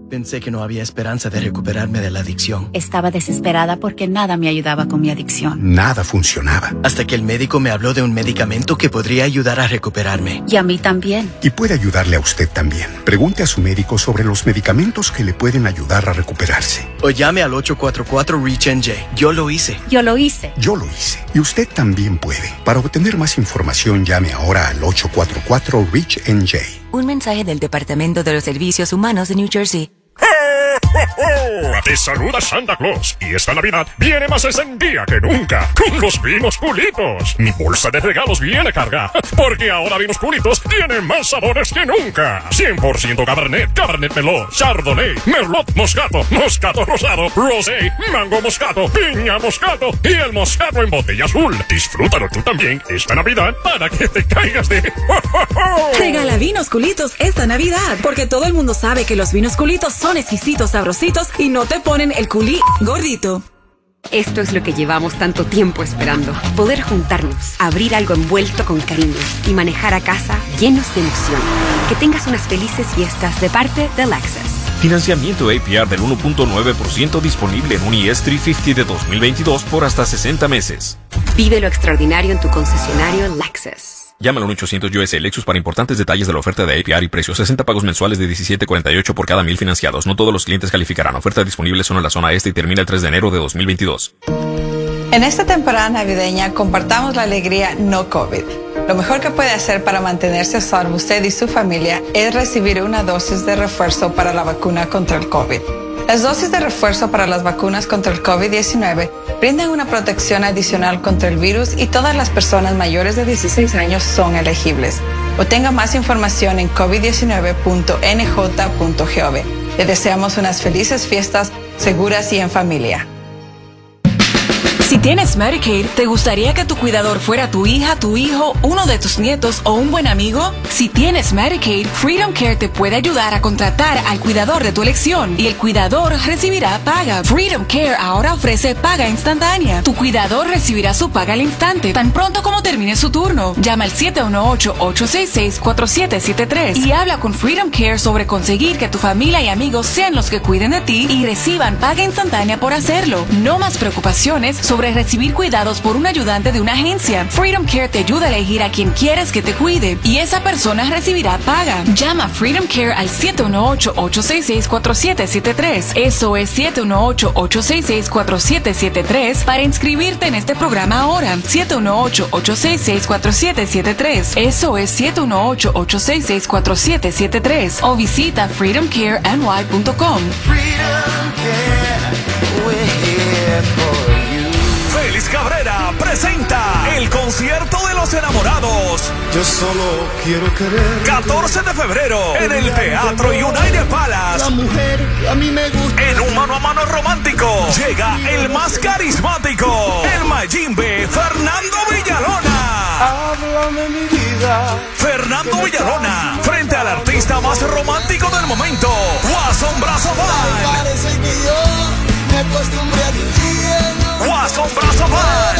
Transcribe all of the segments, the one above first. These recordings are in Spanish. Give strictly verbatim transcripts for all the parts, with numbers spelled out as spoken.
Pensé que no había esperanza de recuperarme de la adicción. Estaba desesperada porque nada me ayudaba con mi adicción. Nada funcionaba. Hasta que el médico me habló de un medicamento que podría ayudar a recuperarme. Y a mí también. Y puede ayudarle a usted también. Pregunte a su médico sobre los medicamentos que le pueden ayudar a recuperarse. O llame al ocho cuatro cuatro REACH N J. Yo lo hice. Yo lo hice. Yo lo hice. Y usted también puede. Para obtener más información, llame ahora al ocho cuatro cuatro REACH N J. Un mensaje del Departamento de los Servicios Humanos de New Jersey. Te saluda Santa Claus y esta Navidad viene más encendida que nunca con los vinos Culitos. Mi bolsa de regalos viene cargada porque ahora Vinos Culitos tiene más sabores que nunca. cien por ciento Cabernet, Cabernet Merlot, Chardonnay, Merlot Moscato, Moscato Rosado, Rosé, Mango Moscato, Piña Moscato y el Moscato en botella azul. Disfrútalo tú también esta Navidad para que te caigas de... Regala Vinos Culitos esta Navidad porque todo el mundo sabe que los Vinos Culitos son exquisitos, sabrositos y no te ponen el culí gordito. Esto es lo que llevamos tanto tiempo esperando. Poder juntarnos, abrir algo envuelto con cariño y manejar a casa llenos de emoción. Que tengas unas felices fiestas de parte de Lexus. Financiamiento A P R del uno punto nueve por ciento disponible en un I S trescientos cincuenta de dos mil veintidós por hasta sesenta meses. Vive lo extraordinario en tu concesionario Lexus. Llama al ochocientos U S Lexus para importantes detalles de la oferta de A P R y precios. sesenta pagos mensuales de diecisiete cuarenta y ocho por cada mil financiados. No todos los clientes calificarán. Oferta disponible solo en la zona este y termina el tres de enero de dos mil veintidós. En esta temporada navideña compartamos la alegría no COVID. Lo mejor que puede hacer para mantenerse a salvo usted y su familia es recibir una dosis de refuerzo para la vacuna contra el COVID. Las dosis de refuerzo para las vacunas contra el COVID diecinueve brindan una protección adicional contra el virus y todas las personas mayores de dieciséis años son elegibles. Obtenga más información en covid diecinueve punto n j punto gov. Le deseamos unas felices fiestas seguras y en familia. Si tienes Medicaid, ¿te gustaría que tu cuidador fuera tu hija, tu hijo, uno de tus nietos o un buen amigo? Si tienes Medicaid, Freedom Care te puede ayudar a contratar al cuidador de tu elección y el cuidador recibirá paga. Freedom Care ahora ofrece paga instantánea. Tu cuidador recibirá su paga al instante, tan pronto como termine su turno. Llama al siete uno ocho, ocho seis seis, cuatro siete siete tres y habla con Freedom Care sobre conseguir que tu familia y amigos sean los que cuiden de ti y reciban paga instantánea por hacerlo. No más preocupaciones sobre sobre recibir cuidados por un ayudante de una agencia. Freedom Care te ayuda a elegir a quien quieres que te cuide y esa persona recibirá paga. Llama a Freedom Care al siete uno ocho, ocho seis seis, cuatro siete siete tres. Eso es siete uno ocho, ocho seis seis, cuatro siete siete tres para inscribirte en este programa ahora. siete uno ocho, ocho seis seis, cuatro siete siete tres. Eso es siete uno ocho, ocho seis seis, cuatro siete siete tres o visita freedom care n y punto com. Freedom Care, we're here for you. Félix Cabrera presenta el concierto de los enamorados. Yo solo quiero querer. catorce de febrero en el Teatro United Palace. La mujer que a mí me gusta. En un mano a mano romántico llega el más carismático, el Mayimbe, Fernando Villalona. Háblame mi vida. Fernando Villalona frente al artista más romántico del momento, Guasón Brazo Band. Parece que yo me acostumbré a ti. Guasón Brazo Band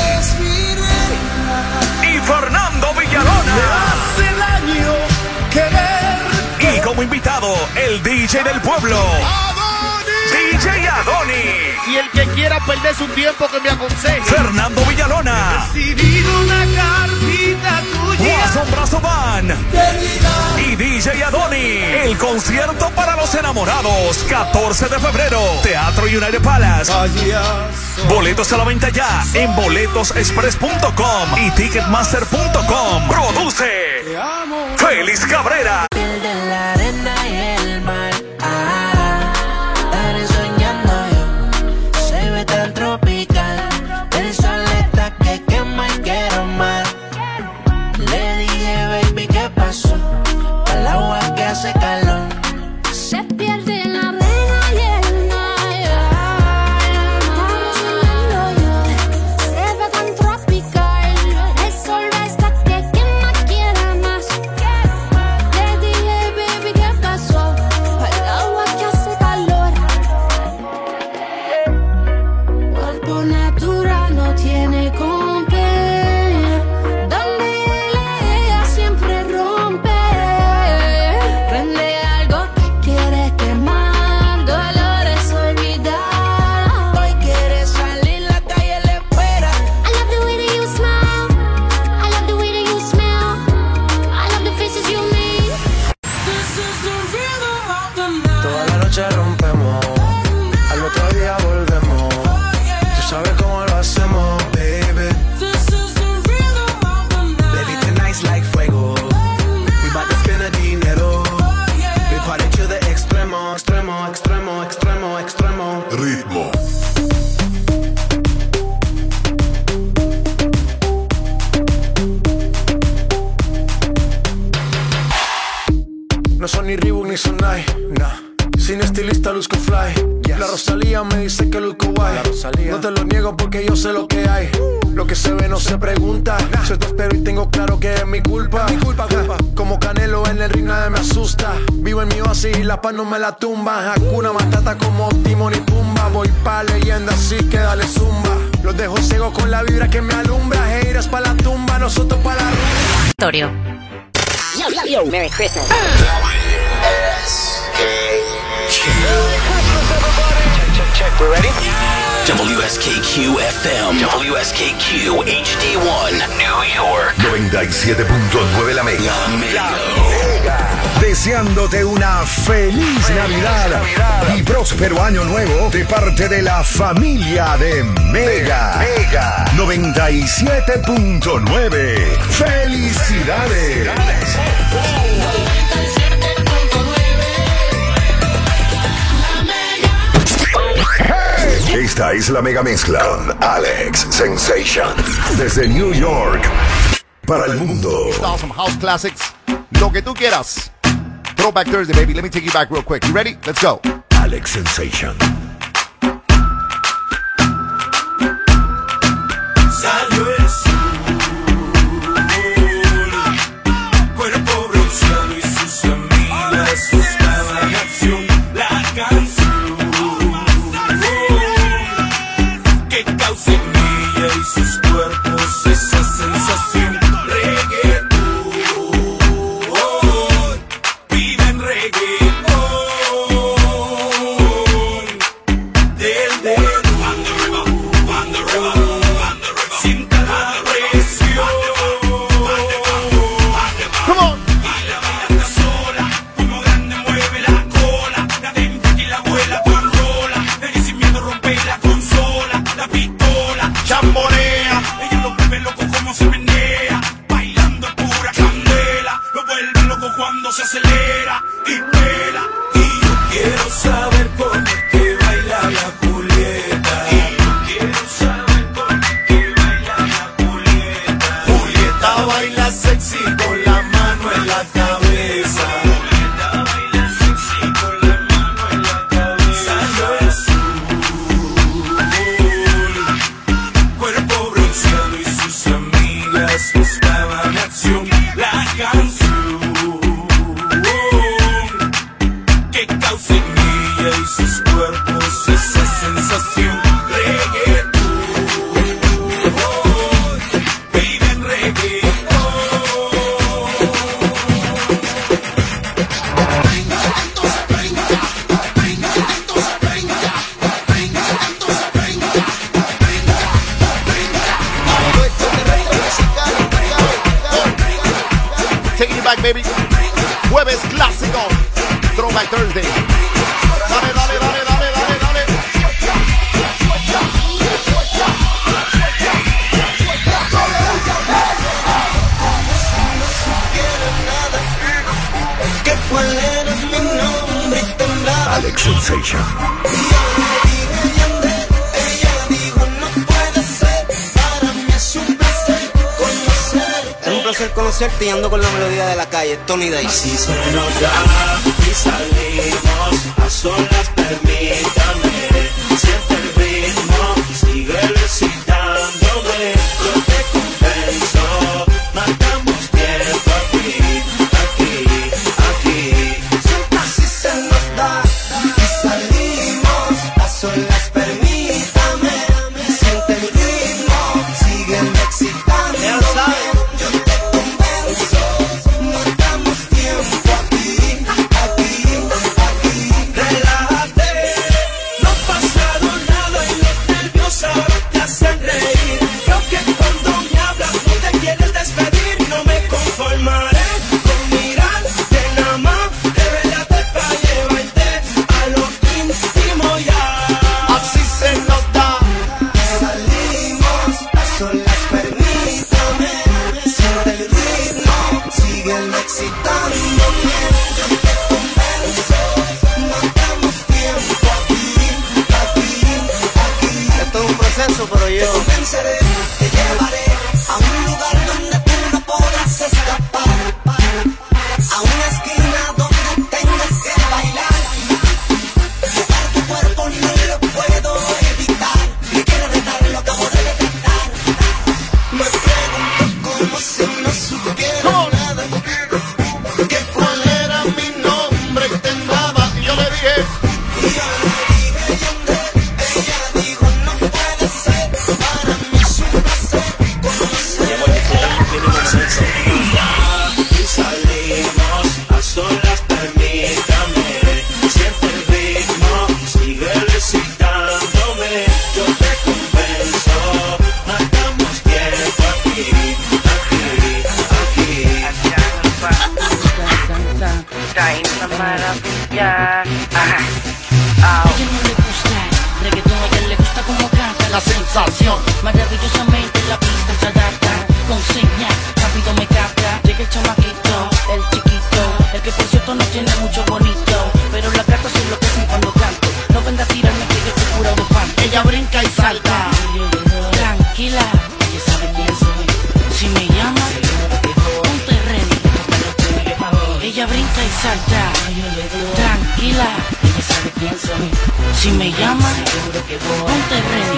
y Fernando Villalona. Me hace daño querer. Y como invitado, el D J del pueblo, D J Adoni. Y el que quiera perder su tiempo que me aconseje. Fernando Villalona. He recibido una cartita tuya. Guasón Brazo Band y D J Adoni. El concierto para los enamorados, catorce de febrero, Teatro United Palace. Boletos a la venta ya en boletos express punto com y ticketmaster punto com. Produce Félix Cabrera. Hace calor, se pierde la arena y el mar. Estamos soñando yo, se ve tan tropical. El sol está que quema, quiera más. Le dije, baby. extremo, extremo, extremo, extremo. Ritmo. No son ni Reebok ni Sonai, nah. Sin estilista luzco fly, yes. La Rosalía me dice que luzco guay. No te lo niego porque yo sé lo que hay. Lo que se ve no se pregunta, nah. Yo te espero y tengo claro que es mi culpa, mi culpa, culpa. Como Canelo en el ring nadie me asusta. Vivo en mi oasis y la paz no me la tumba. Hakuna Matata como Timon y Pumba. Voy pa' leyenda así que dale zumba. Los dejo ciegos con la vibra que me alumbra. Haters pa' la tumba, nosotros pa' la rumba. Torio. Yo, yo, yo, Merry Christmas. Check, check, we're ready? W S K Q F M, W S K Q H D one, New York. noventa y siete punto nueve La Mega. La Mega. Deseándote una feliz Navidad, Navidad y próspero año nuevo de parte de la familia de Mega. Mega noventa y siete punto nueve. ¡Felicidades! Esta es la mega mezcla con Alex Sensation. Desde New York para el mundo. Awesome house classics. Lo que tú quieras. Throwback Thursday, baby. Let me take you back real quick. You ready? Let's go. Alex Sensation. Salió el sol, cuerpo bronceado y sus amigas buscaban acción. La canción que causa en ella y sus cuerpos esa sensación. Reggaetón, piden reggaetón del dedo. Sienta la presión. Come on. Baila, baila sola, como grande mueve la cola. La dentro y la abuela con rola. Ella sin miedo rompe la consola. La pistola, chambonea. Ella lo vuelve loco como se menea. Bailando pura candela. Lo vuelve loco cuando se acelera y pela. Y yo quiero saber cómo es que baila la Julieta. Y yo quiero saber cómo es que baila la Julieta. Julieta baila sexy con la mano en la cabeza. Julieta baila sexy con la mano en la cabeza. Salió el sol, cuerpo bronceado y sus amigas buscaban acción. La canción que causa en ella y sus cuerpos esa sensación. Reggaetón, piden reggaetón. Taking you back, baby. Jueves clásico. Throwback Thursday. Dale, dale, dale, dale, dale, dale. Que cuál era mi nombre y temblaba. Alex Sensation. Ella dijo no puede ser. Para mí es un placer conocer. Es un placer conocerte y ando con la melodía de la calle, Tony Dice. Así se nos da y salimos a solas, permítame. Siente el ritmo y sigue recitándome. Yo te compenso, matamos tiempo aquí, aquí, aquí. Así se nos da y salimos a solas, permítame. Siente el ritmo, sigue excitándome. Yo te convenzo, matamos tiempo aquí, aquí, aquí. Te convenceré, te llevaré a un lugar donde tú no podrás escapar, a una esquina donde tengas que bailar. Tocar tu cuerpo no lo puedo evitar. Me quiero retar, lo acabo de detectar. Me pregunto como si no supiera nada, que cuál era mi nombre que tendaba. Y yo le dije, y yo le dije, Yandel. Ella dijo, no puede ser, para mí es un placer conocer. Y salimos a solas, permítame. Siente el ritmo, sigue recitándome. Yo te convenzo, matamos tiempo aquí, aquí, aquí. Trae una maravilla. Ajá. A ella no le gusta el reggaetón, a ella le gusta como canta. La sensación. Maravillosamente la pista se adapta. Con señas, rápido me capta. Llega el chamaquito, el chiquito, el que por cierto no tiene mucho bonito, pero la gatas se enloquecen cuando canto. No venga a tirarme que yo estoy curado de pan. Ella brinca y salta. Tranquila, ella sabe quién soy. Si me llama, ponte ready. Ella brinca y salta. Tranquila, ella sabe quién soy. Si me llama, ponte ready.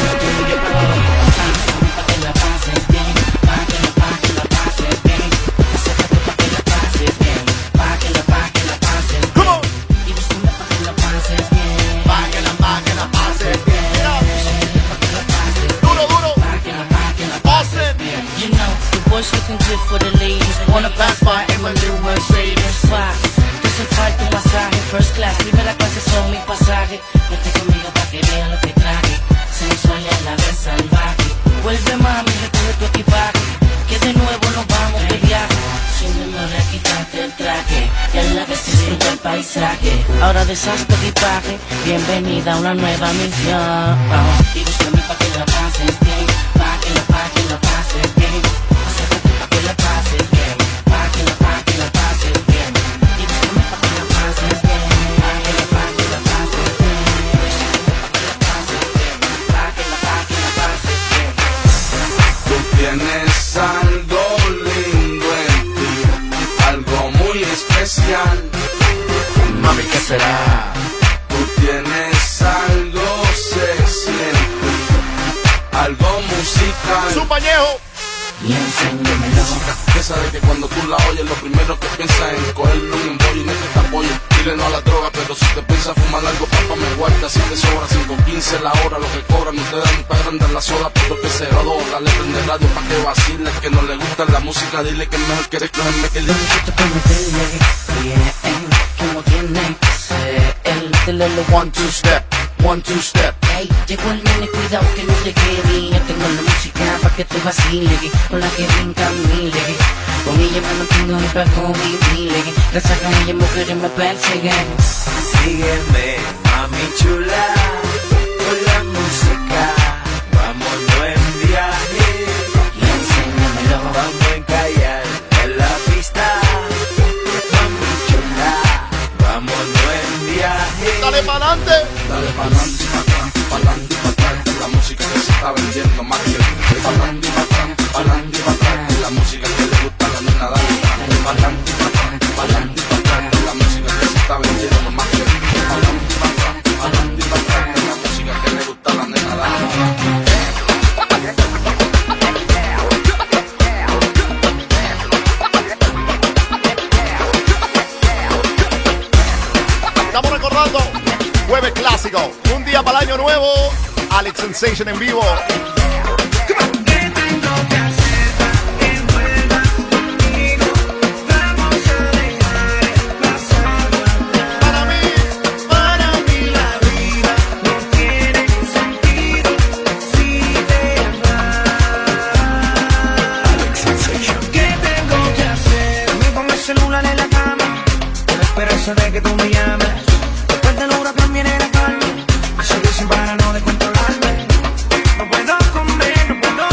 Pa' que la pases bien, pa' que la, pa' que la pases bien. Acércate pa' que la pases bien, pa' que la, pa' que la pases bien. Y búscame pa' que la pases bien, Pa' que la, pa' que la pases bien. pa' que la pases bien. Duro, duro. Pa' que la, pa' que la pases bien. You know, the boys looking good for the ladies. Wanna pass by in my new Mercedes. Fox, te hace falta un masaje. First class, primera clase son mi pasaje. Vete conmigo pa' que vean lo que traje. Sensual y a la vez salvaje. Vuelve mami, recoge tu equipaje, que de nuevo nos vamos de viaje. Sin memoria, quítate el traje y a la vez disfruta el paisaje. Ahora deshaz tu equipaje, bienvenida a una nueva misión. Y búscame pa' que la pases bien, pa' que la, pa' que la pases bien. Acércate pa' que la pases bien, pa' que la, pa' que la pases bien. Y búscame pa' que la pases bien, pa' que la, pa' que la pases bien. Pa' que la, pa' que la pases bien. Tú tienes algo lindo en ti, algo muy especial. Mami, ¿qué será? Tú tienes algo sexy en ti, algo musical. ¡Su pañejo! Y enséñamelo. Que sabe que cuando tú la oyes, lo primero que piensas es en cogerle un embollo y no que te apoye. Dile no a la droga, pero si te piensas fumar algo, papá, me guarda. Si te sobra cinco quince la hora, lo que cobran, no te dan ni para agrandar la sola, pero que se rodó. Dale, prende radio pa' que vacile, que no le gusta la música, dile que es mejor que recogerme que le Necesito prometerle bien, que no tiene que ser él. Dile lo one, two step, one, two step. Hey, llegó el nene, cuidado que no te quede. Yo tengo la música pa' que te vacile, con la que brinca mile. Con ella me mantengo en paz con mi mile. Gracias a ella mujeres me persiguen. Sígueme, mami chula, con la música, vámonos en viaje. Y enséñamelo. Vamos a encallar en la pista, mami chula, vámonos en viaje. Dale pa'lante. Dale pa'lante, pa'lante, pa'lante, pa'lante. La música que se está vendiendo más que pa'lante, pa'lante, pa'lante, pa'lante. La música que le gusta a la nena, dale, dale pa'lante, pa'lante, pa'lante, pa'lante. La música que se está vendiendo más que pa'lante, pa'lante, pa'lante, pa'lante. La música que le gusta a la nena, dale. Estamos recordando Jueves Clásico, un día para el año nuevo. Alex Sensation en vivo. Para mí, para mí la vida no tiene sentido si te vas. Alex Sensation. ¿Qué tengo que hacer? Me pongo el celular en la cama, con la esperanza de que tú me llames. Después del huracán viene la calma, me seguir sin parar, no de controlarme. No puedo comer, no puedo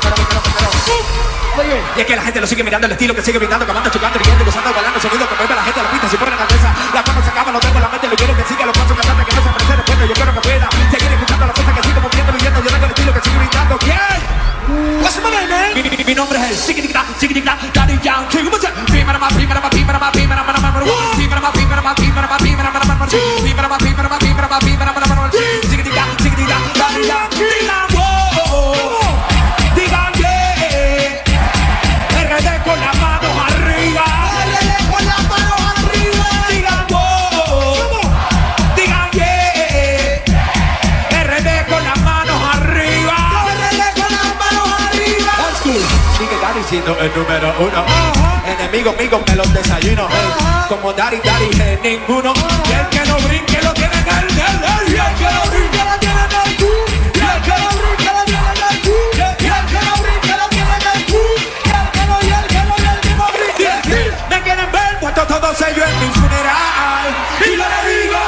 Y es que la gente lo sigue mirando, el estilo que sigue brindando, acabando, chocando, riendo, gozando, bailando, sonido que mueve la gente, la pista, si pone la cabeza, la mano se acaba, lo tengo en la mente, lo quiero que siga, los pasos cantantes que no se aparecen después, yo quiero que pueda seguir escuchando la cosa que sigo moviendo, viviendo, yo tengo el estilo que sigue brindando. ¿Quién? What's my name, man? Mi, mi, mi nombre es el Siggy-Digga, Siggy-Digga, Daddy Yankee. ¿Cómo se? Pímara, pímara, pímara, pímara, pímara, pímara, pímara, pímara, pímara, pímara, pímara, pímara, pímara, Siggy-Digga, Siggy-Digga, Daddy Yankee. Digan wow, digan yeah, R D con las manos arriba, R D con las manos arriba. Digan wow, digan yeah, R D con las manos arriba, R D con las manos arriba. Old school, sigue Daddy siendo el número uno. Enemigos, amigos, me los desayuno. Hey, como Daddy, Daddy, hey, ninguno. Y el que no brinque lo tiene en el dedo. Y el que no brinque lo tiene en el cu. Y el que no brinque lo tiene en el cu. Y el que no brinque lo tiene en el cu. Y el que no, y el que no, y el que no brinque. Me quieren ver puesto todos ellos en mi funeral. Y yo le digo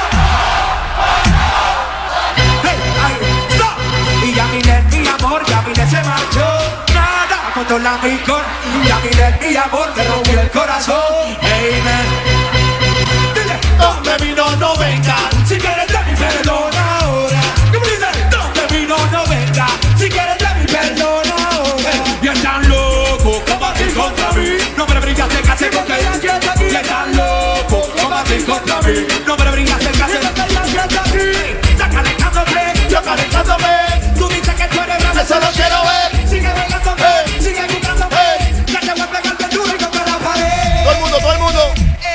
hey, ay, stop. Y ya miré mi amor, ya miré se marchó. Nada, con la micor. Ya miré mi amor, te rompió el corazón. Hey, man. Dile, donde vino no venga. Si quieres de mi perdón ahora. ¿Cómo dice? Donde vino no venga. Si quieres de mi perdón ahora. Y están locos, combatir contra mí. No me brindas de casa porque ya estoy aquí. Y están locos, combatir contra mí. No me brindas de casa porque ya estoy aquí. Está calentándome, yo calentándome. Tú dices que tú eres grande, eso lo quiero ver. Sigue bailándome, sigue gritándome. Ya te voy a pegar duro y contra la pared. Todo el mundo, todo el mundo.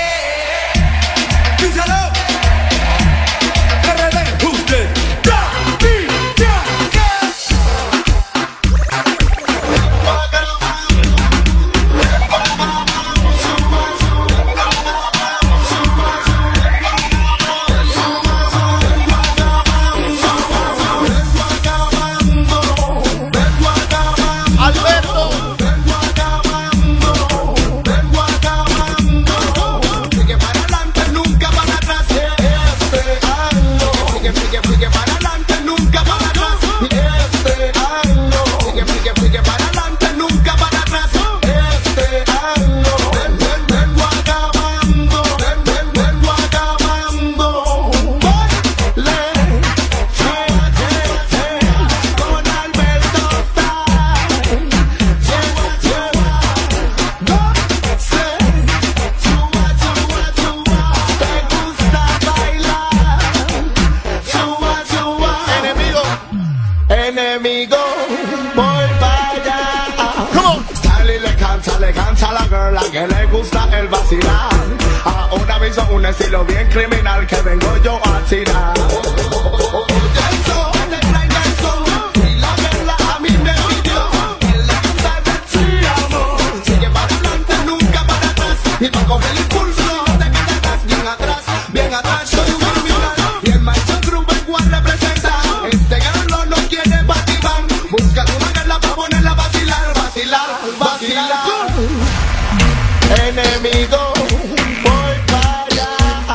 la elegancia a la girl, a que le gusta el vacilar. Ahora aviso un estilo bien criminal que vengo yo a tirar. Y pa' coger el impulso, te quedas atrás, bien atrás, bien atrás, soy un criminal. Y el macho grupo el cual representa, este gallo no quiere batibán. Busca una garla pa' ponerla a vacilar, vacilar, vacilar. Enemigo, voy para allá.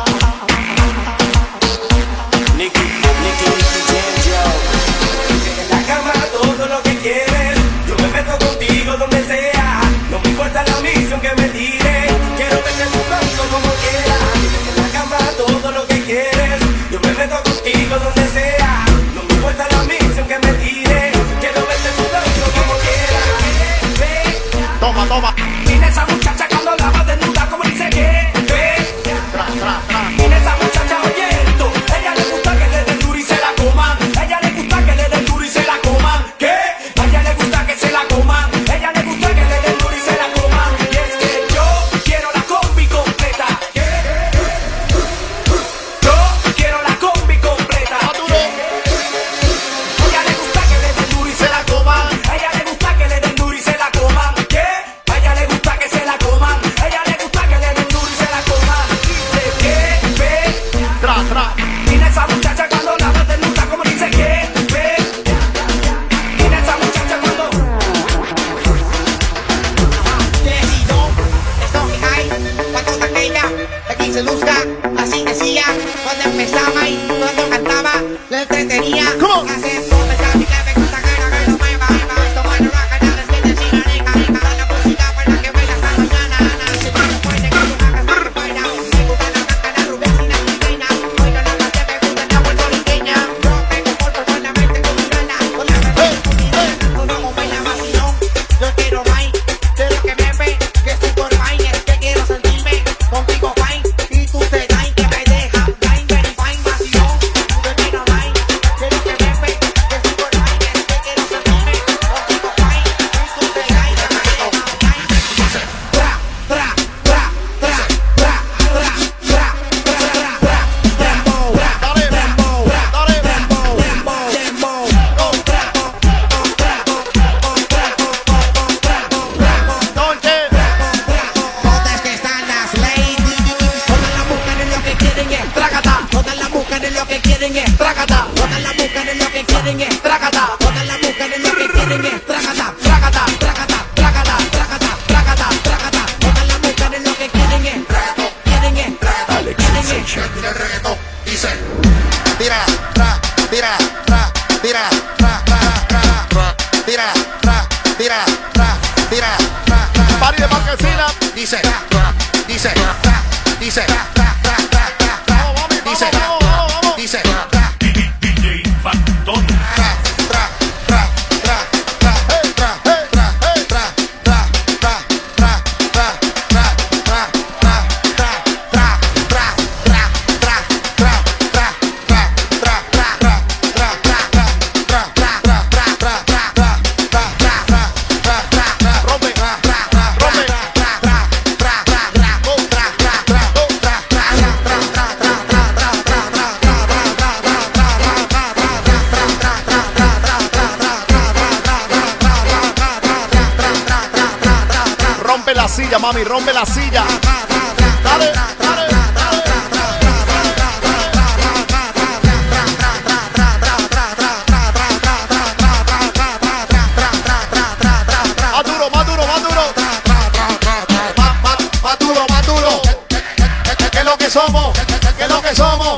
Nicky, Nicky, Nicky Jam Joe. En la cama todo lo que quieres, yo me meto contigo donde sea. No me importa la misión que me tires. Como quiera, en la cama todo lo que quieres. Yo me meto contigo donde sea. No me importa la misión que me tire. Quiero verte sudando como quiera. Toma, toma. Mira esa muchacha cuando la va desnuda como dice que ve. Tra, tra, tra. Mira esa muchacha oyendo. Ella le gusta que le den duro y se la coman. Ella le gusta que le den duro y se la coman. ¿Qué? A ella le gusta que se la coman. Ella le gusta que le den duro y se la coman. Y es que yo quiero la combi completa. Se luzca, así decía, cuando empezaba y cuando cantaba, le entretenía. Hacer todo el cambio que me gusta que la que lo mueva, mueva. Tomar el rock, ya les viene sin areca, areca. La música para que baila hasta mañana. Si no se puede, que tú hagas más fuera. Me gusta la caca, la rubecina chilena. Oiga la parte, me gusta la puertorriqueña. Yo me comporto con la mente culturana. Con la mente culturana, todo como baila vacilón. Yo quiero más de lo que me ve, que estoy por fine. Es que quiero sentirme contigo fine. Usted da que me deja, fine, very fine, vacilón. Yo quiero más, quiero que me ve, que estoy por fine, es que quiero sentirme contigo fine. Usted da que me deja, fine. Tra, tra, tra, tra, tra, tra, tra, tra, tra, dembow, dembow, dembow, dembow, dembow, otra, otra, otra, otra, otra. Todas que están las ladies. Todas las mujeres lo que quieren es tragata. Todas las mujeres lo que quieren es tragata. Todas las mujeres lo que quieren es tragata. Todas las mujeres lo que quieren es tragata. Tragata, tragata, tragata, tragata, tragata, tragata. Todas las mujeres lo que quieren es tragato. Quieren es tragato. Quieren es. Tira el reggaetón. Dice. Tírala, tra, tírala, tra, tírala, tra, tra, tra, tra. Tírala, tra, tírala, tra, tírala, tra, tra. Party de Marquesina. Dice, dice, dice, dice, dice, D J Factor. Rompe la silla, mami, rompe la silla. Dale, dale, dale. Más duro, más duro, más duro. Más, más, más duro, más duro. ¿Qué es lo que somos? ¿Qué es lo que somos?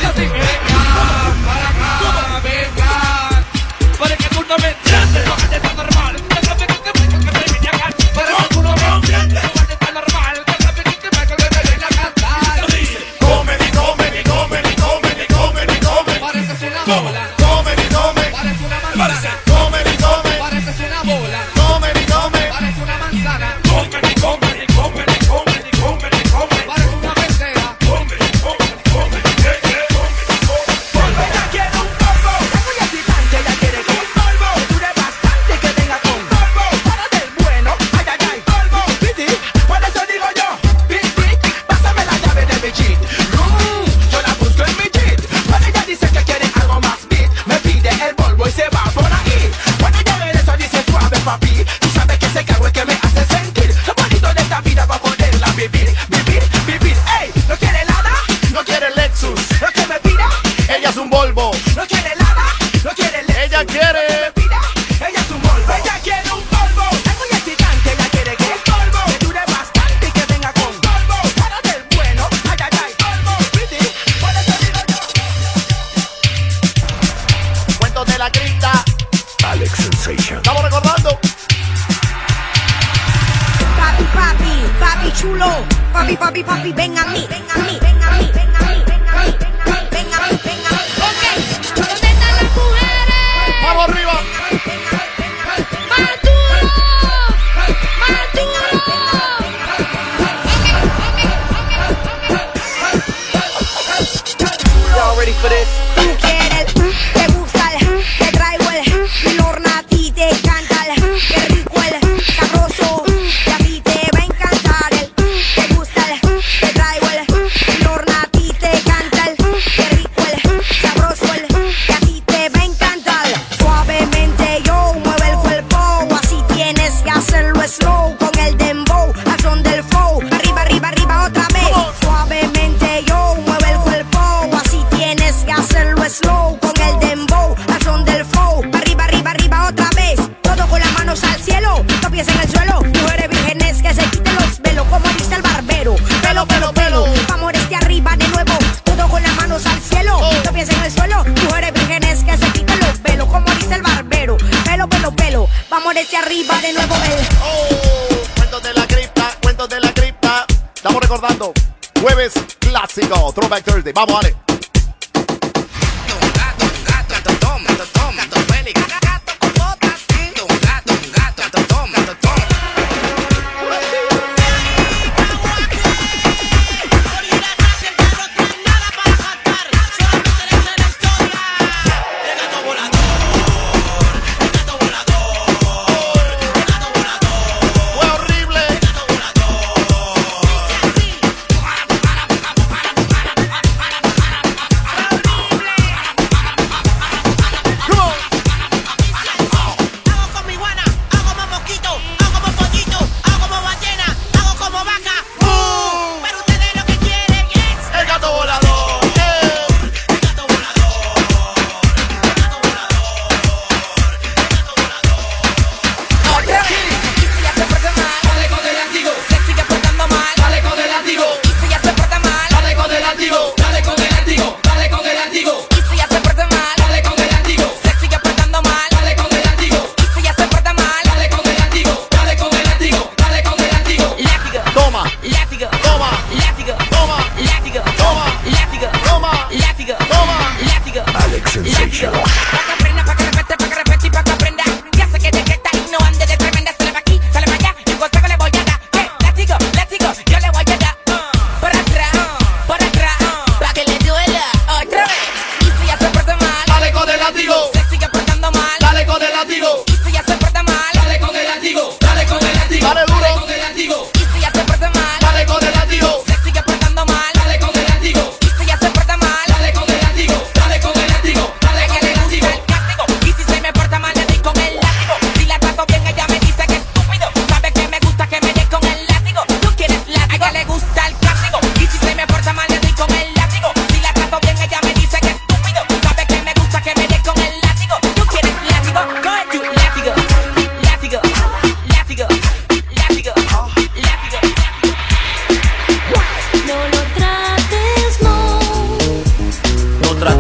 así. Venga, para acá, venga. Porque tú no me entiendes, no que te está normal. Déjame que te venga, que te vine a cantar. Porque tú no me entiendes, no que te está normal. Déjame que te venga, que te vine a cantar. Come, ni come, ni come, ni come, ni come, ni come. Pareces una bola. Come, ni come. Parece una manzana. Come, ni come. Pareces una bola. Come, ni come. Parece una manzana. Come, ni come, ni come, ni come, ni come, ni come. Parece una pecera. Come, ni come, ni come, ni come, ni come. Polvo, ella quiere un polvo. Es muy excitante, ella quiere que un polvo. Que dure bastante, que venga con polvo. Para del bueno, ay, ay, ay. Polvo, piti, por eso digo yo. Piti, pásame la llave de mi jeep. Mm, yo la busco en mi jeep. Cuando ella dice que quiere algo más beat, me pide el polvo y se va por ahí. Cuando ella ve eso dice suave, papi. Tú sabes que ese carro es que me hace sentir lo bonito de esta vida para poderla vivir, vivir, vivir. Ey, ¿no quiere nada? No quiere Lexus. Lo que me pida, ella es un Volvo. No quiere nada, no quiere Lexus. Ella quiere. Lo que me pida, ella es un Volvo. Ella quiere un polvo. Es muy excitante, ella quiere que un polvo. Que dure bastante y que venga con polvo. Para del bueno, ay, ay, ay. Polvo, piti, por eso digo yo. Cuentos de la cripta. Alex Sensation. Estamos recordando. Papi, papi, papi chulo. Papi, papi, papi, ven a mí, ven a mí, ven a mí, ven a mí, ven a mí, ven a mí, ven a mí. Ok, ¿dónde están las mujeres? Vamos arriba. Más duro, más duro. Y'all ready for this? Tú quieres, te gusta el, te traigo el, Lorna a ti te encanta el, qué rico el, sabroso, y a ti te va a encantar el, te gusta el, te traigo el, Lorna a ti te encanta el, qué rico el, sabroso el, y a ti te va a encantar. Suavemente yo mueve el cuerpo, así tienes que hacerlo slow, con el dembow, al son del flow, arriba, arriba, arriba otra vez. Suavemente yo mueve el cuerpo, así tienes que hacerlo slow, con el dembow, al son del flow, arriba, arriba, arriba otra vez. Todo con las manos al cielo, no pies en el suelo. Mujeres vírgenes que se quiten los velos, como dice el barbero. Pelo, pelo, pelo, vamos desde arriba de nuevo. Todo con las manos al cielo, no pies en el suelo. Mujeres vírgenes que se quiten los velos, como dice el barbero. Pelo, pelo, pelo, vamos desde arriba de nuevo. El... Oh, cuentos de la cripta, cuentos de la cripta. Estamos recordando. Jueves clásico, Throwback Thursday. Vamos, Ale. Fue horrible.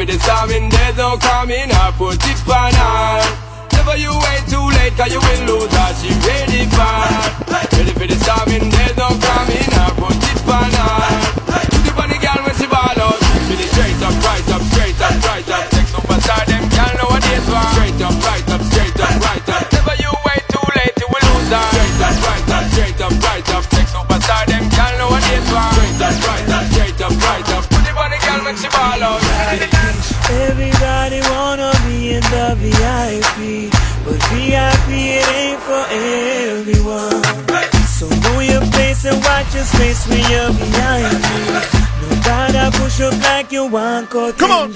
for the storming, there's no coming. I put it on her. Never you wait too late, cause you will lose her. She ready for. Ready for the storming, there's no coming. I put it on her. Put it on the girl when she ball out. For the straight up, right up, straight up, right up. Take superstar, them girl know what it was. Straight up, right up, straight up, right up. Never you wait too late, you will lose her. Straight up, right up, straight up, right up. Take superstar, them girl know what it was. Straight up, right up, straight up, right up. Put it on the girl when she ball out. Everybody wanna be in the V I P, but V I P it ain't for everyone. So know your place and watch your space when you're behind me. No gotta push up like you want caught. Come on!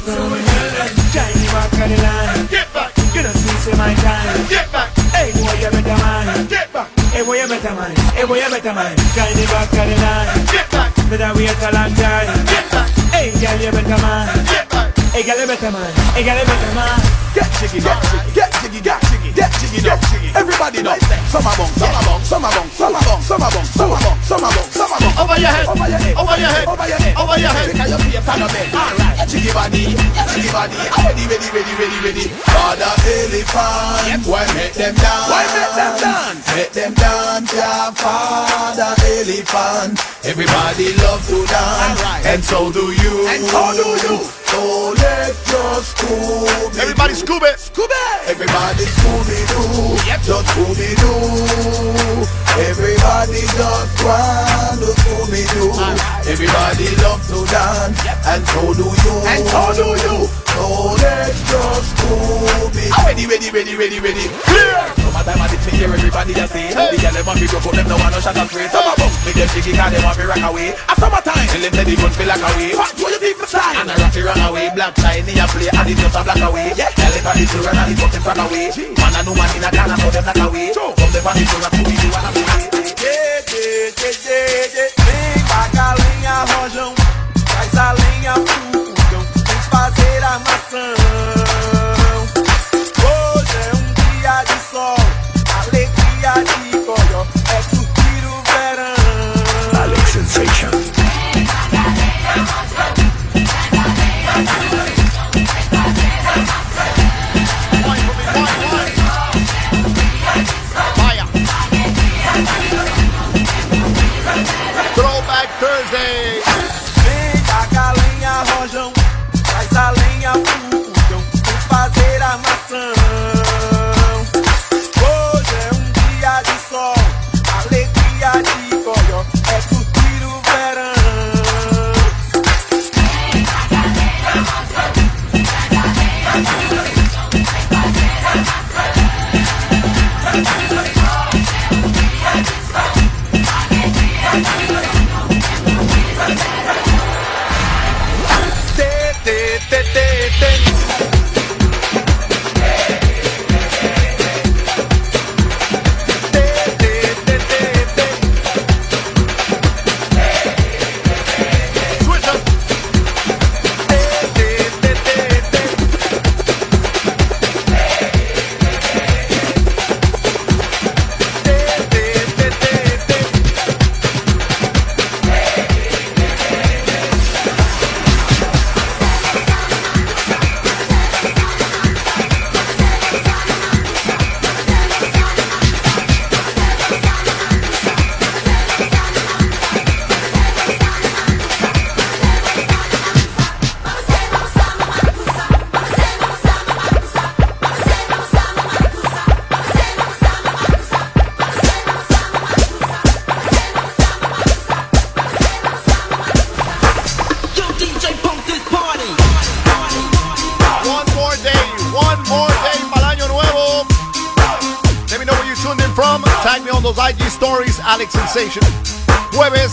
Shiny back of the line. Get back! You don't see say my time. Get back! Hey boy, you better mind. Get back! Hey boy, you better mind. Hey boy, you better mind. Shiny back of the line. Get back! Better wait a long time. Get back! Hey girl, you better mind. Get back! Hey, girl, you better man. Hey, girl, you better man. Get jiggy, get jiggy, get jiggy, get jiggy, get jiggy, get jiggy. Everybody know. Some a bong, some a bong, some a bong, some a bong, some a bong, some a bong, some a bong, some a bong. Over your head, over your head, over your head, over your head, over your head. Because you play a fan of it. Alright, get jiggy body, get jiggy body. Ready, ready, ready, ready, ready. Father elephant, why make them dance? Why make them dance? Make them dance, yeah. Father elephant. Everybody love to dance, and so do you, and so do you. So let just Scooby. Everybody Scooby, Scooby. Everybody Scooby Doo. Yep. Just Scooby Doo. Everybody just want to Scooby Doo. Right. Everybody love to dance, yep. And so do you, and so do you. So let just Scooby. Ready, ready, ready, ready, ready. Clear. Summertime I did me hear everybody just say. Hey. The girl them want me go put them no one no shot and straight. Some of them make them jiggy 'cause they want me rock away. At summertime, tell them say they gon' feel like away. What do you think for time? And I rock it run away, black shiny a play, and it just a black away. Yeah, tell it on the children and it fucking front away. Man a no man in a can and so them knock away. From the party to rock to be the one of the yeah, yeah, yeah, yeah, yeah. Vem pra galinha rojão, traz a lenha pro fogão, vem fazer armação. Hoje é um dia de sol, alegria de goió, é curtir o verão. Alex Sensation. Throwback Thursday. Vem a galinha rojão, traz a lenha pro fogão, vem fazer armação. Hoje é um dia de sol, alegria de goió, é curtir o verão. Those I G stories, Alex Sensation. Jueves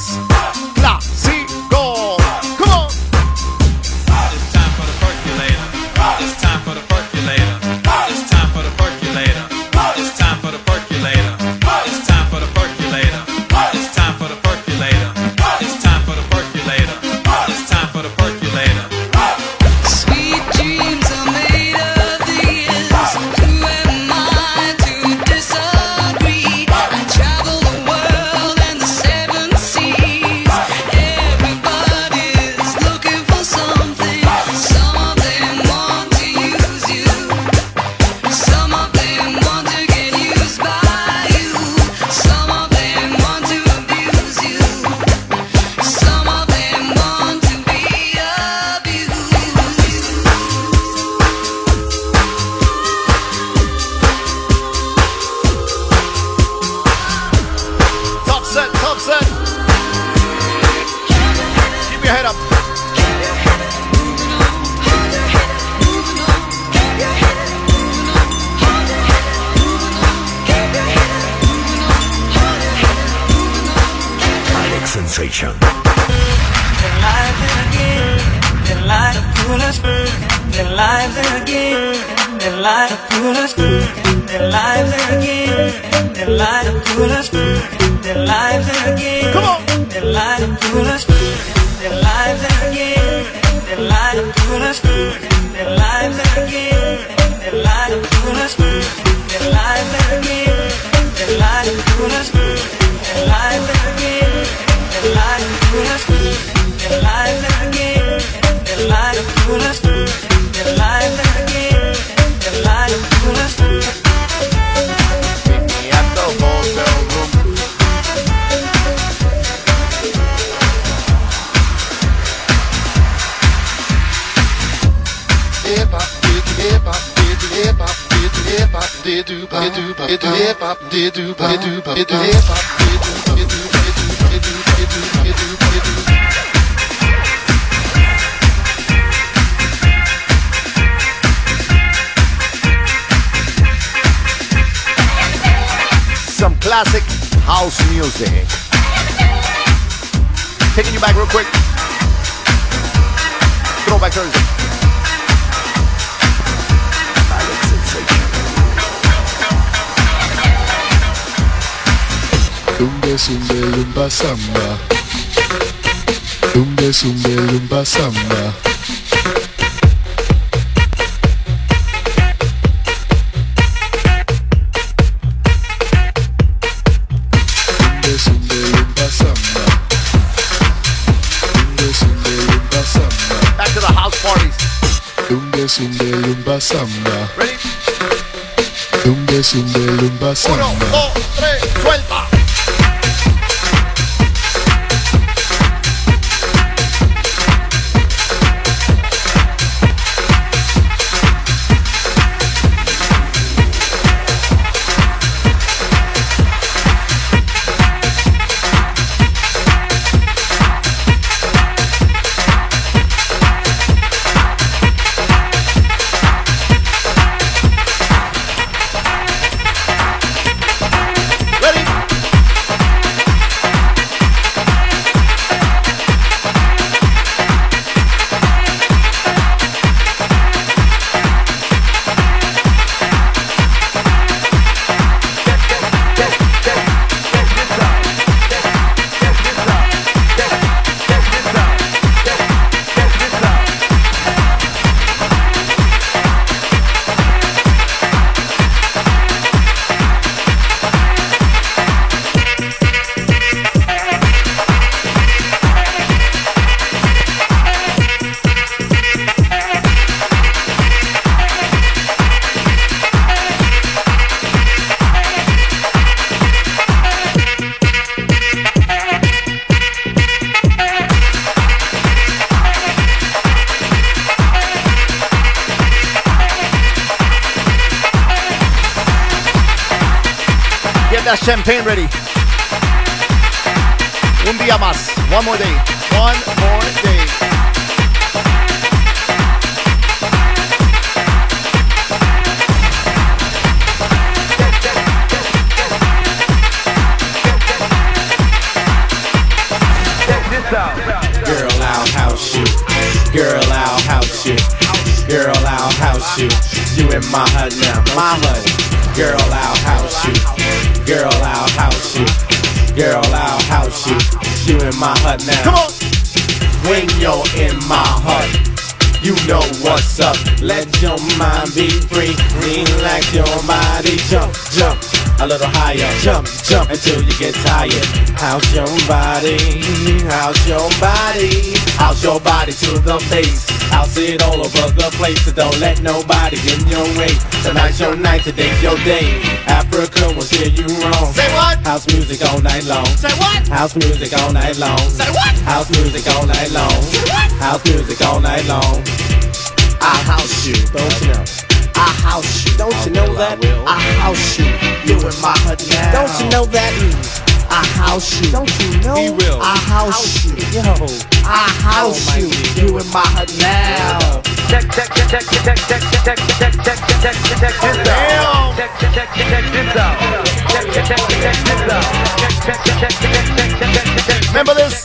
Clásico. Come on. It's time for the percolator. It's time for the percolator. It's time for the percolator. It's time for the percolator. It's time for the percolator. It's time for the percolator. It's time for the percolator. It's time for the percolator. Sweet dreams are made of these. Who am I to disagree? I travel the world and the seven seas. Everybody Station. Their lives again, their light to pull us, their lives again, their light to pull us, their lives again, their light to pull us, their lives again, come on, their light to pull us, their lives again, their light to pull us, their lives again, their light to pull us, their lives again, their light to pull us, their lives again, their light to pull us. Their lives again, their light to pull us, their lives again, their light to pull us. Meet me at the hotel room. Hip hop, did hip hop, did hip hop, did hip hop, did do, did do, did do, hip hop, did do, did do, did do, hip hop, did do, did do, did do, did do, did do, did do, did do. Some classic house music. Taking you back real quick. Throwback Thursday. Zumbe, zumbe, lumba, samba. Zumbe, zumbe, lumba, samba. Zumbe, zumbe, lumba, samba. Zumbe, zumbe, lumba, samba. Back to the house parties. Zumbe, zumbe, lumba, samba. Ready? Zumbe, zumbe, lumba, samba. Uno, dos, tres, suelta. That champagne ready. Un día más. One more day. One more day. Girl, I'll house you. Girl, I'll house you. Girl, I'll house you. You in my hut now, my hut. Girl, I'll house you. Girl, I'll house you. Girl, I'll house you. You in my hut now. Come on. When you're in my hut, you know what's up. Let your mind be free. Relax your body. Jump, jump. A little higher. Jump, jump until you get tired. House your body. House your body. House your body to the base. House it all over the place. So don't let nobody get in your way. Tonight's your night, today's your day. Africa will steer you wrong. Say what? House music all night long. Say what? House music all night long. Say what? House music all night long. Say what? House music all night long. I house you, don't you know? I house you, don't you know that? I house you, you in my hut now. Don't you know that? I house you, don't you know? He will. I house you, yo. I house you, you in my hut now. Check, check, check, check, check, check, check, check, check, check, check, check this out. Check, check, check, check this out. Check, check, check, check this out. Check, check, check, check, check, check, check, check, check. Remember this?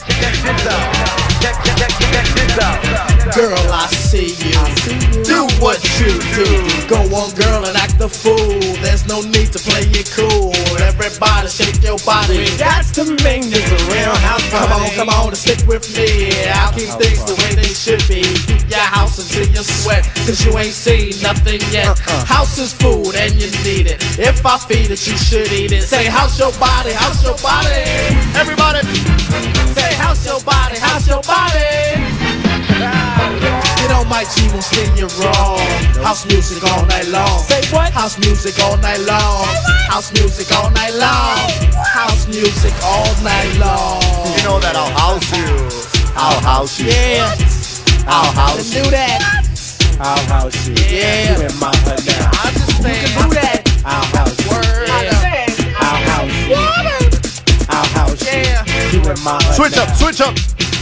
Girl, I see you. Do what you do. Go on, girl, and act the fool. There's no need to play it cool. Everybody shake your body. That's to make this a real house party. Come on, come on, and stick with me. I'll keep things the way they should be. Keep your house until you sweat, cause you ain't seen nothing yet. House is food and you need it. If I feed it, you should eat it. Say, house your body, house your body. Everybody. Say, house your body, house your body. You know my G won't steer you wrong. House music all night long. Say what? House music all night long. House music all night long. House music all night long. You know that I'll house you. I'll house you. Yeah. I'll house you. you. Do that. I'll house you. Yeah. You in my hood now. I understand. You can do that. I'll house you. Word. Yeah. I'll house you. I'll house you. Yeah. You in my hood Switch now. up, switch up.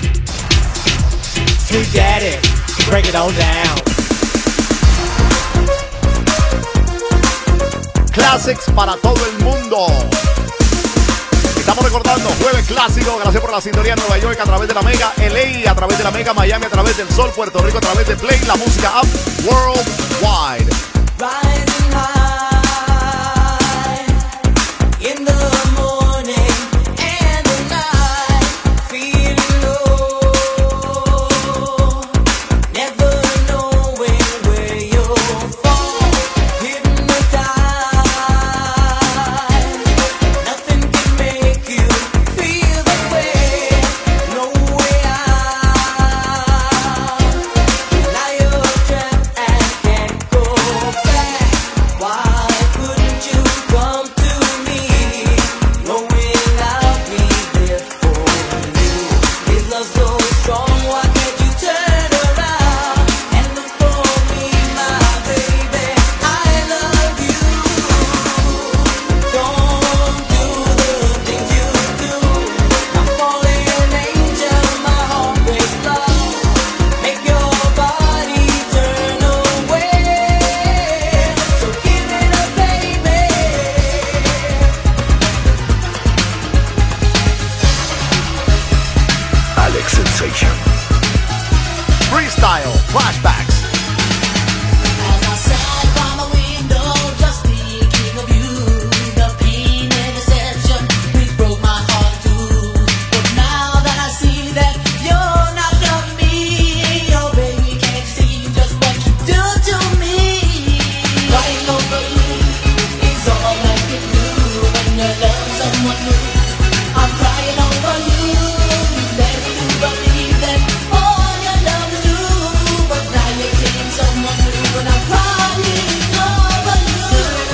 Sweet daddy, break it on down. Classics para todo el mundo. Estamos recordando Jueves Clásico. Gracias por la sintonía en Nueva York a través de la Mega, L A a través de la Mega, Miami a través del Sol, Puerto Rico a través de Play, la música up worldwide. Rising high in the morning and the night, feeling low, never knowing where you'll fall, hypnotized. Nothing can make you feel the way, no way out. Now you're trapped and can't go back. Why couldn't you come to me, knowing I'll be there for you? Is love so strong? Why can't you turn around and look for me, my baby? I love you. Don't do the things you do. I'm falling angel, my heart breaks love. Make your body turn away. So give it up, baby. Alex Sensation. Freestyle, flashbacks. As I sat by my window, just thinking of you, the pain and deception which broke my heart too. But now that I see that you're not loving me, oh baby, can't see just what you do to me. Crying over you is all I can do when you love someone new. I'm crying over you. You led me to believe that all your love is true, but now you're seeing someone new, and I'm crying over you.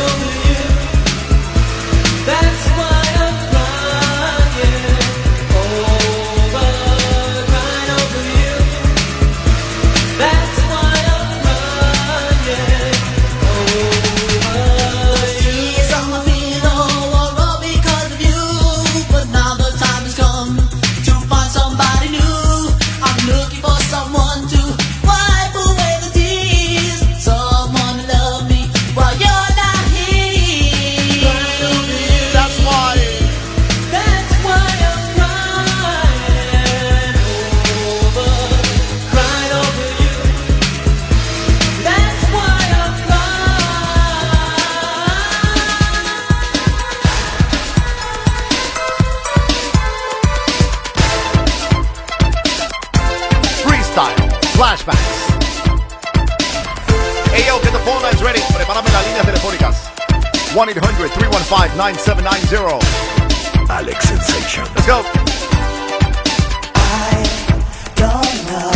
That's why I'm crying over, crying over you. That's why I'm crying over you. Tears on my pillow are all because of you, but now the time has come to find somebody new. I'm looking for someone to wipe away the tears, someone to love me while you're not here. That's why. That's why I'm crying over, crying over you. That's why I'm Freestyle, flashbacks. Hey yo, get the phone lines ready. Prepárame las líneas telefónicas. one eight hundred, three one five, nine seven nine zero. Alex Sensation. Let's go. don't know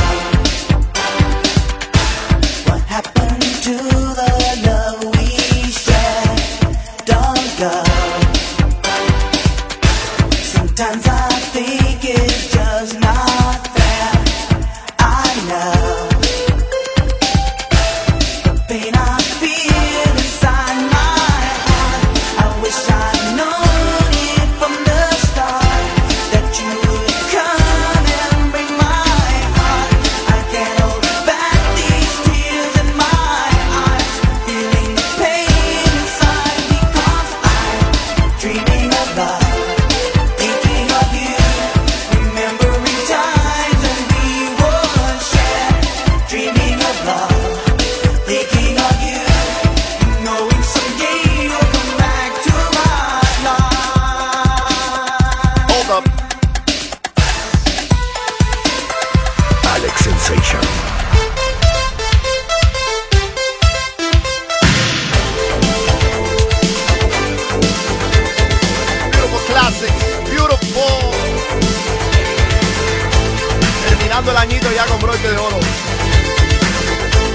what happened to the love we shared. Don't go. Sometimes I think it's just not fair. I know the pain I feel inside my heart. I wish I'd known it from the start that you would come and break my heart.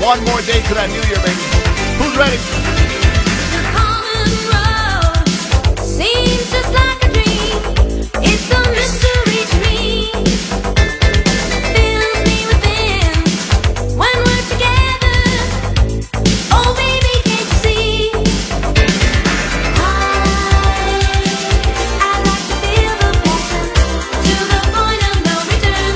One more day to that New Year, baby. Who's ready? Seems just like a dream. It's a mystery to me. Fills me within when we're together. Oh, baby, can't you see? I, I like to feel the passion to the point of no return.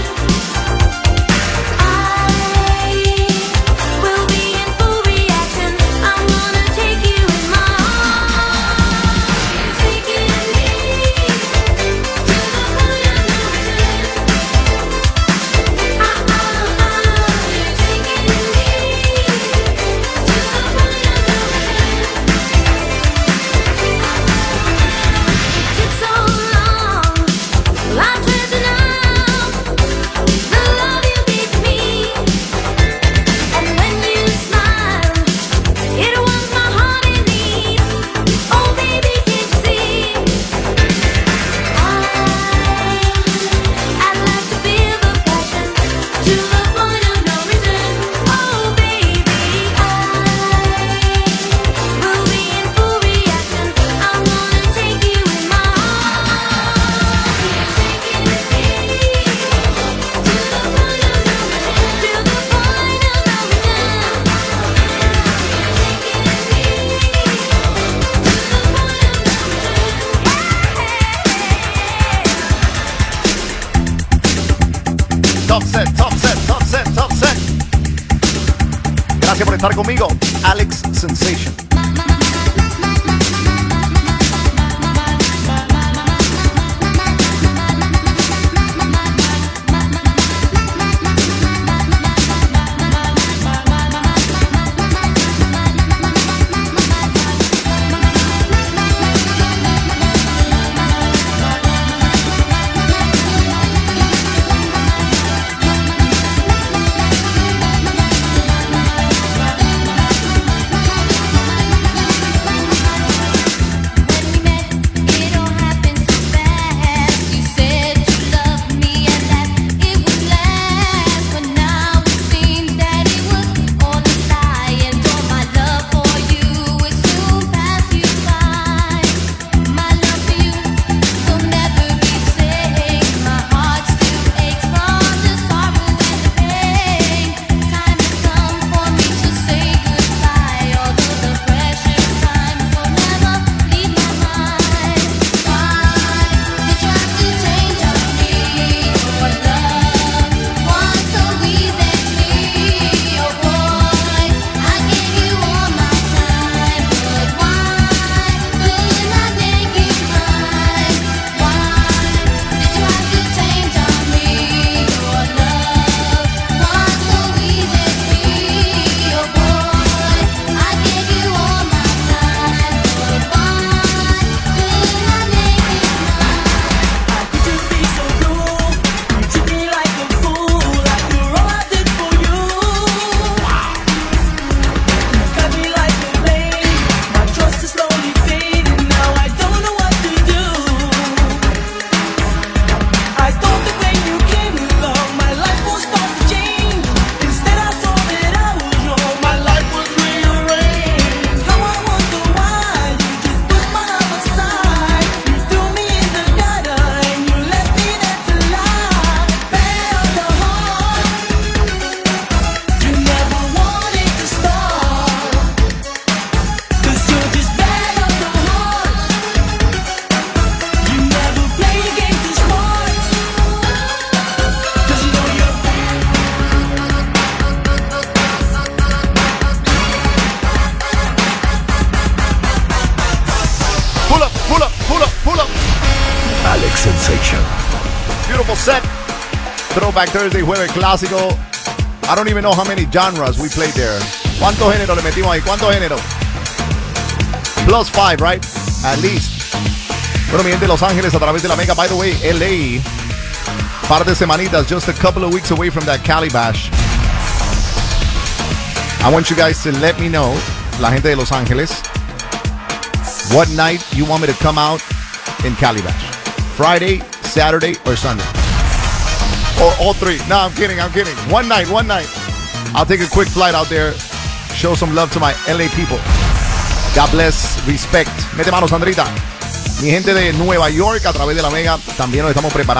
I will be in full reaction. I'm gonna take you in my arms. Taking me to the point of no return. Ah, ah, ah. You're taking me to the point of no return. Took so long, well, I treasure now the love you gave to me. And when you smiled, it was my heart in need. Oh, baby, can't you see? I, I'd like to feel the passion to the point of no return. Oh, baby, I will be in full reaction. I'm gonna take you in my arms. You're taking me to the point of no return. To the point of no return. Top set, top set, top set, top set. Gracias por estar conmigo, Alex Sensation. Sensation. Beautiful set. Throwback Thursday, jueves clásico. I don't even know how many genres we played there. ¿Cuántos géneros le metimos ahí? ¿Cuántos géneros? Plus five, right? At least. Bueno, mi gente de Los Ángeles a través de la Mega. By the way, L A, par de semanitas, just a couple of weeks away from that Cali Bash. I want you guys to let me know, la gente de Los Ángeles, what night you want me to come out in Cali Bash. Friday, Saturday, or Sunday. Or all three. No, I'm kidding, I'm kidding. One night, one night. I'll take a quick flight out there. Show some love to my L A people. God bless, respect. Mete mano, Sandrita. Mi gente de Nueva York, a través de la Mega, también nos estamos preparando.